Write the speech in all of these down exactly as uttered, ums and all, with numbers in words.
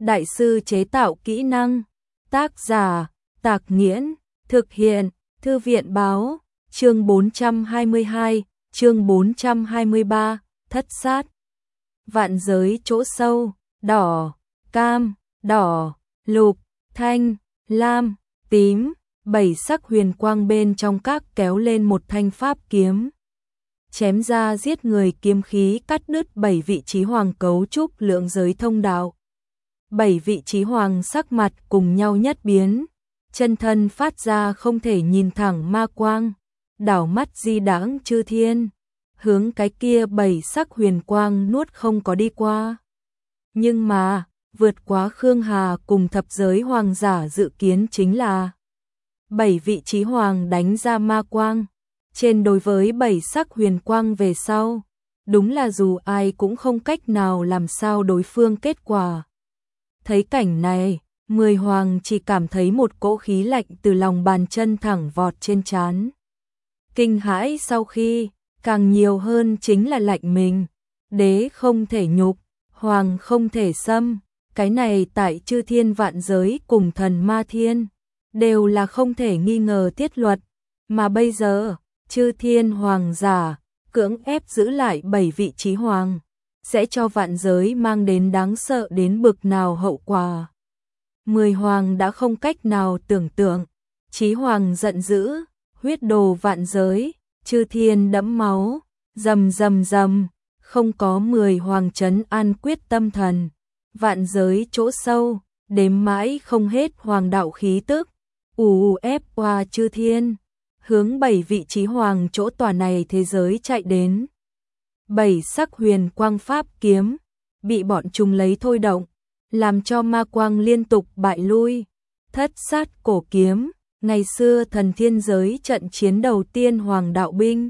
đại sư chế tạo kỹ năng. Tác giả, Tạc Nghiễn, thực hiện, Thư viện Báo, chương bốn trăm hai mươi hai, chương bốn trăm hai mươi ba, thất sát. Vạn giới chỗ sâu, đỏ, cam, đỏ, lục, thanh, lam, tím, bảy sắc huyền quang bên trong các kéo lên một thanh pháp kiếm. Chém ra giết người kiếm khí cắt đứt bảy vị chí hoàng cấu trúc lượng giới thông đạo. Bảy vị chí hoàng sắc mặt cùng nhau nhất biến, chân thân phát ra không thể nhìn thẳng ma quang, đảo mắt di đãng chư thiên, hướng cái kia bảy sắc huyền quang nuốt không có đi qua. Nhưng mà, vượt quá Khương Hà cùng thập giới hoàng giả dự kiến chính là bảy vị chí hoàng đánh ra ma quang, trên đối với bảy sắc huyền quang về sau, đúng là dù ai cũng không cách nào làm sao đối phương kết quả. Thấy cảnh này, mười hoàng chỉ cảm thấy một cỗ khí lạnh từ lòng bàn chân thẳng vọt trên trán. Kinh hãi sau khi, càng nhiều hơn chính là lạnh mình. Đế không thể nhục, hoàng không thể xâm, cái này tại chư thiên vạn giới cùng thần ma thiên, đều là không thể nghi ngờ tiết luật. Mà bây giờ, chư thiên hoàng giả, cưỡng ép giữ lại bảy vị chí hoàng, sẽ cho vạn giới mang đến đáng sợ đến bực nào hậu quả. Mười hoàng đã không cách nào tưởng tượng, chí hoàng giận dữ, huyết đồ vạn giới, chư thiên đẫm máu, rầm rầm rầm, không có mười hoàng trấn an quyết tâm thần, vạn giới chỗ sâu, đếm mãi không hết hoàng đạo khí tức, ù ù ép qua chư thiên, hướng bảy vị chí hoàng chỗ tòa này thế giới chạy đến. Bảy sắc huyền quang pháp kiếm, bị bọn chúng lấy thôi động, làm cho ma quang liên tục bại lui. Thất sát cổ kiếm, ngày xưa thần thiên giới trận chiến đầu tiên hoàng đạo binh.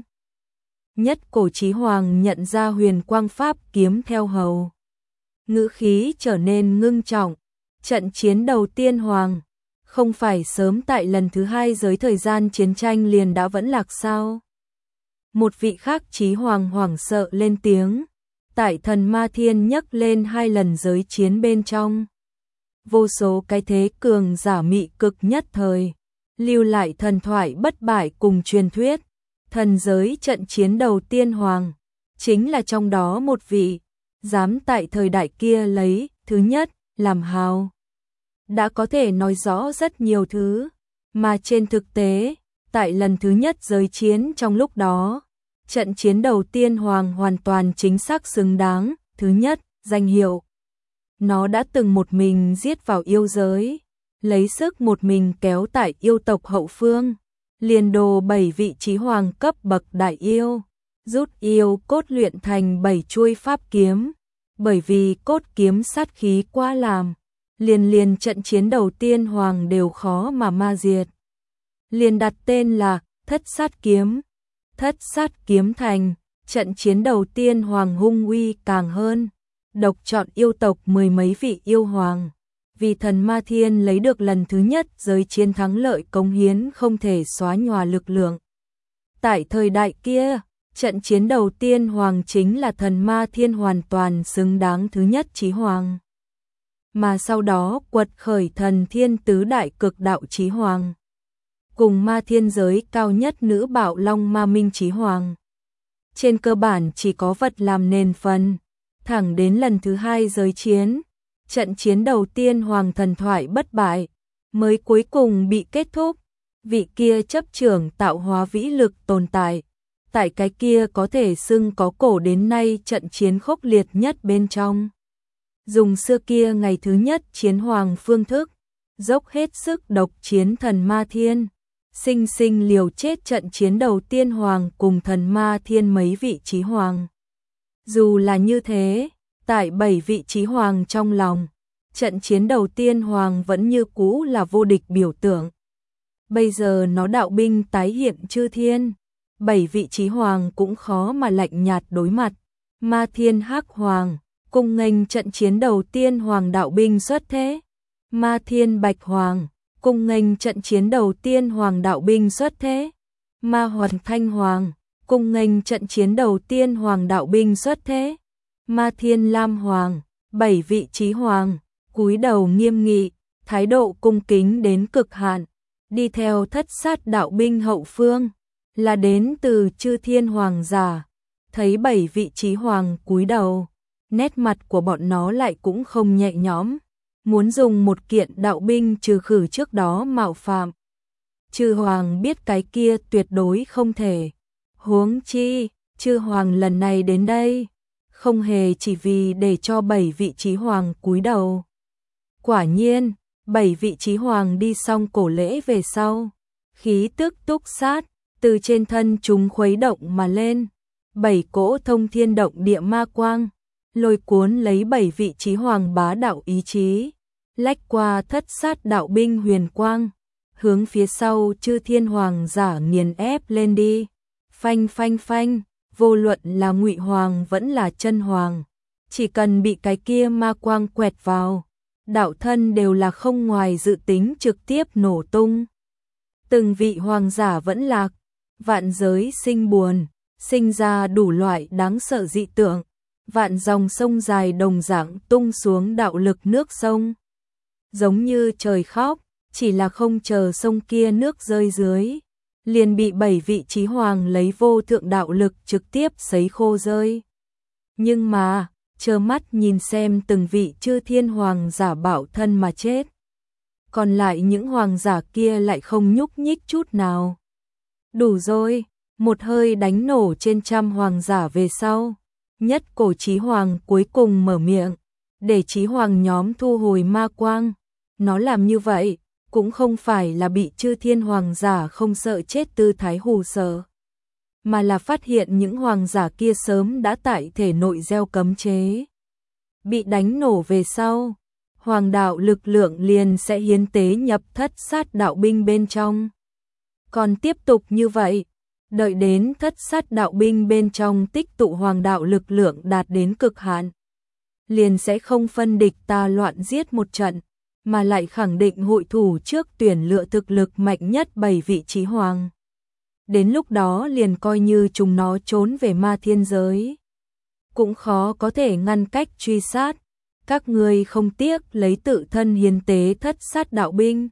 Nhất cổ chí hoàng nhận ra huyền quang pháp kiếm theo hầu. Ngữ khí trở nên ngưng trọng, trận chiến đầu tiên hoàng, không phải sớm tại lần thứ hai giới thời gian chiến tranh liền đã vẫn lạc sao? Một vị khác chí hoàng hoảng sợ lên tiếng, tại thần ma thiên nhấc lên hai lần giới chiến bên trong. Vô số cái thế cường giả mị cực nhất thời, lưu lại thần thoại bất bại cùng truyền thuyết, thần giới trận chiến đầu tiên hoàng, chính là trong đó một vị, dám tại thời đại kia lấy thứ nhất làm hào. Đã có thể nói rõ rất nhiều thứ, mà trên thực tế, tại lần thứ nhất giới chiến trong lúc đó, trận chiến đầu tiên hoàng hoàn toàn chính xác xứng đáng, thứ nhất, danh hiệu. Nó đã từng một mình giết vào yêu giới, lấy sức một mình kéo tại yêu tộc hậu phương, liền đồ bảy vị chí hoàng cấp bậc đại yêu, rút yêu cốt luyện thành bảy chuôi pháp kiếm, bởi vì cốt kiếm sát khí quá làm, liền liền trận chiến đầu tiên hoàng đều khó mà ma diệt. Liền đặt tên là Thất Sát Kiếm. Thất sát kiếm thành, trận chiến đầu tiên hoàng hung uy càng hơn, độc chọn yêu tộc mười mấy vị yêu hoàng, vì thần ma thiên lấy được lần thứ nhất giới chiến thắng lợi cống hiến không thể xóa nhòa lực lượng. Tại thời đại kia, trận chiến đầu tiên hoàng chính là thần ma thiên hoàn toàn xứng đáng thứ nhất chí hoàng. Mà sau đó quật khởi thần thiên tứ đại cực đạo chí hoàng, cùng ma thiên giới cao nhất nữ bạo long ma minh chí hoàng. Trên cơ bản chỉ có vật làm nền phần, thẳng đến lần thứ hai giới chiến, trận chiến đầu tiên hoàng thần thoại bất bại, mới cuối cùng bị kết thúc. Vị kia chấp trưởng tạo hóa vĩ lực tồn tại, tại cái kia có thể xưng có cổ đến nay trận chiến khốc liệt nhất bên trong. Dùng xưa kia ngày thứ nhất chiến hoàng phương thức, dốc hết sức độc chiến thần ma thiên, sinh sinh liều chết trận chiến đầu tiên hoàng cùng thần ma thiên mấy vị chí hoàng. Dù là như thế, tại bảy vị chí hoàng trong lòng, trận chiến đầu tiên hoàng vẫn như cũ là vô địch biểu tượng. Bây giờ nó đạo binh tái hiện chư thiên, bảy vị chí hoàng cũng khó mà lạnh nhạt đối mặt. Ma thiên hắc hoàng, cùng nghênh trận chiến đầu tiên hoàng đạo binh xuất thế. Ma thiên bạch hoàng, cùng nghênh trận chiến đầu tiên hoàng đạo binh xuất thế. Ma hoàn thanh hoàng, cùng nghênh trận chiến đầu tiên hoàng đạo binh xuất thế. Ma thiên lam hoàng, bảy vị chí hoàng, cúi đầu nghiêm nghị, thái độ cung kính đến cực hạn, đi theo thất sát đạo binh hậu phương, là đến từ Chư Thiên Hoàng giả. Thấy bảy vị chí hoàng cúi đầu, nét mặt của bọn nó lại cũng không nhẹ nhõm, muốn dùng một kiện đạo binh trừ khử trước đó mạo phạm. Chư hoàng biết cái kia tuyệt đối không thể. Huống chi, chư hoàng lần này đến đây, không hề chỉ vì để cho bảy vị chí hoàng cúi đầu. Quả nhiên, bảy vị chí hoàng đi xong cổ lễ về sau, khí tức túc sát, từ trên thân chúng khuấy động mà lên. Bảy cỗ thông thiên động địa ma quang, lôi cuốn lấy bảy vị chí hoàng bá đạo ý chí, lách qua thất sát đạo binh huyền quang, hướng phía sau Chư Thiên Hoàng giả nghiền ép lên đi. Phanh phanh phanh, vô luận là Ngụy Hoàng vẫn là Chân Hoàng, chỉ cần bị cái kia ma quang quẹt vào, đạo thân đều là không ngoài dự tính trực tiếp nổ tung. Từng vị hoàng giả vẫn lạc, vạn giới sinh buồn, sinh ra đủ loại đáng sợ dị tượng, vạn dòng sông dài đồng dạng tung xuống đạo lực nước sông. Giống như trời khóc, chỉ là không chờ sông kia nước rơi dưới, liền bị bảy vị chí hoàng lấy vô thượng đạo lực trực tiếp sấy khô rơi. Nhưng mà, trơ mắt nhìn xem từng vị Chư Thiên Hoàng giả bạo thân mà chết. Còn lại những hoàng giả kia lại không nhúc nhích chút nào. Đủ rồi, một hơi đánh nổ trên trăm hoàng giả về sau. Nhất cổ chí hoàng cuối cùng mở miệng, để chí hoàng nhóm thu hồi ma quang. Nó làm như vậy, cũng không phải là bị Chư Thiên Hoàng giả không sợ chết tư thái hù sợ, mà là phát hiện những hoàng giả kia sớm đã tại thể nội gieo cấm chế. Bị đánh nổ về sau, hoàng đạo lực lượng liền sẽ hiến tế nhập thất sát đạo binh bên trong. Còn tiếp tục như vậy, đợi đến thất sát đạo binh bên trong tích tụ hoàng đạo lực lượng đạt đến cực hạn, liền sẽ không phân địch ta loạn giết một trận, mà lại khẳng định hội thủ trước tuyển lựa thực lực mạnh nhất bảy vị chí hoàng. Đến lúc đó liền coi như chúng nó trốn về ma thiên giới, cũng khó có thể ngăn cách truy sát. Các ngươi không tiếc lấy tự thân hiến tế thất sát đạo binh,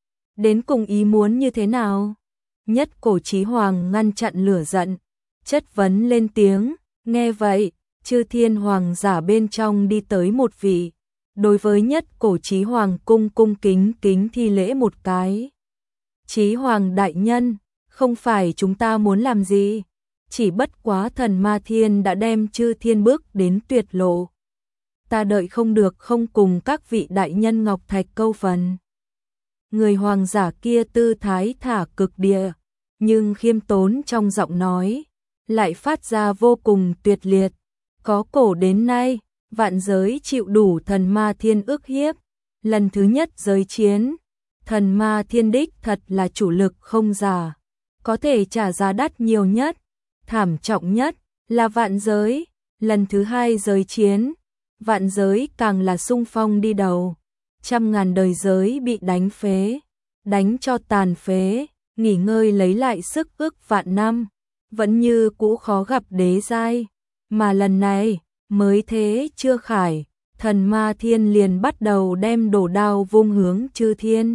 đến cùng ý muốn như thế nào? Nhất cổ chí hoàng ngăn chặn lửa giận, chất vấn lên tiếng. Nghe vậy, Chư Thiên Hoàng giả bên trong đi tới một vị, đối với nhất cổ chí hoàng cung cung kính kính thi lễ một cái. Chí hoàng đại nhân, không phải chúng ta muốn làm gì, chỉ bất quá thần ma thiên đã đem Chư Thiên bước đến tuyệt lộ. Ta đợi không được không cùng các vị đại nhân ngọc thạch câu phần. Người hoàng giả kia tư thái thả cực địa, nhưng khiêm tốn trong giọng nói, lại phát ra vô cùng tuyệt liệt. Có cổ đến nay, vạn giới chịu đủ thần ma thiên ức hiếp. Lần thứ nhất giới chiến, thần ma thiên đích thật là chủ lực không giả, có thể trả giá đắt nhiều nhất, thảm trọng nhất là vạn giới. Lần thứ hai giới chiến, vạn giới càng là xung phong đi đầu, trăm ngàn đời giới bị đánh phế, đánh cho tàn phế, nghỉ ngơi lấy lại sức ước vạn năm, vẫn như cũ khó gặp đế giai. Mà lần này, mới thế chưa khải, thần ma thiên liền bắt đầu đem đổ đao vung hướng Chư Thiên.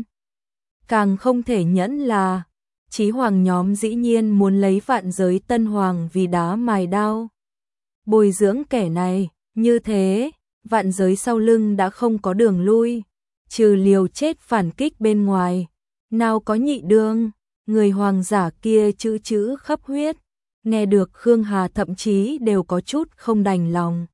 Càng không thể nhẫn là, chí hoàng nhóm dĩ nhiên muốn lấy vạn giới tân hoàng vì đá mài đao. Bồi dưỡng kẻ này, như thế, vạn giới sau lưng đã không có đường lui, trừ liều chết phản kích bên ngoài, nào có nhị đương. Người hoàng giả kia chữ chữ khắp huyết, nghe được Khương Hà thậm chí đều có chút không đành lòng.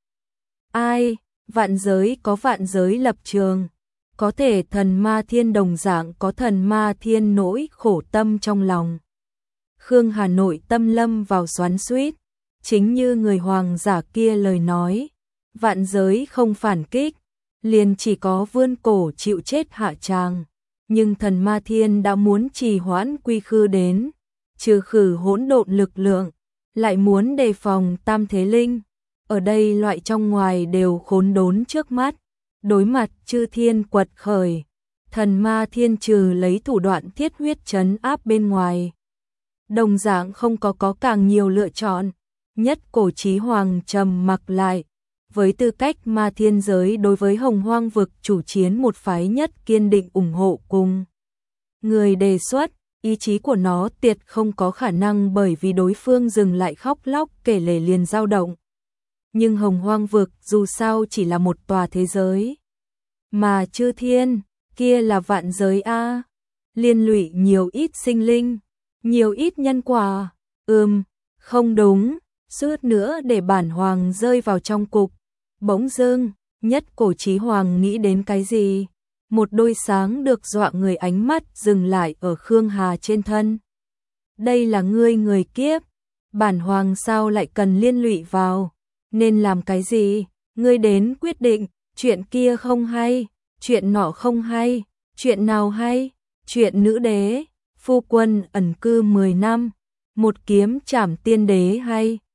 Ai, vạn giới có vạn giới lập trường, có thể thần ma thiên đồng dạng có thần ma thiên nỗi khổ tâm trong lòng. Khương Hà nội tâm lâm vào xoắn xuýt, chính như người hoàng giả kia lời nói, vạn giới không phản kích, liền chỉ có vươn cổ chịu chết hạ tràng. Nhưng thần ma thiên đã muốn trì hoãn quy khư đến, trừ khử hỗn độn lực lượng, lại muốn đề phòng tam thế linh. Ở đây loại trong ngoài đều khốn đốn trước mắt, đối mặt Chư Thiên quật khởi, thần ma thiên trừ lấy thủ đoạn thiết huyết trấn áp bên ngoài, đồng dạng không có có càng nhiều lựa chọn. Nhất cổ chí hoàng trầm mặc lại, với tư cách ma thiên giới đối với Hồng Hoang vực chủ chiến một phái nhất kiên định ủng hộ cùng người đề xuất, ý chí của nó tuyệt không có khả năng bởi vì đối phương dừng lại khóc lóc kể lể liền dao động. Nhưng Hồng Hoang vực dù sao chỉ là một tòa thế giới, mà chư thiên, kia là vạn giới a, liên lụy nhiều ít sinh linh, nhiều ít nhân quả. Ừm, không đúng, suốt nữa để bản hoàng rơi vào trong cục. Bỗng dưng, Nhất Cổ Chí Hoàng nghĩ đến cái gì? Một đôi sáng được dọa người ánh mắt dừng lại ở Khương Hà trên thân. Đây là ngươi người kiếp, bản hoàng sao lại cần liên lụy vào, nên làm cái gì? Ngươi đến quyết định, chuyện kia không hay, chuyện nọ không hay, chuyện nào hay? Chuyện nữ đế, phu quân ẩn cư mười năm, một kiếm trảm tiên đế hay?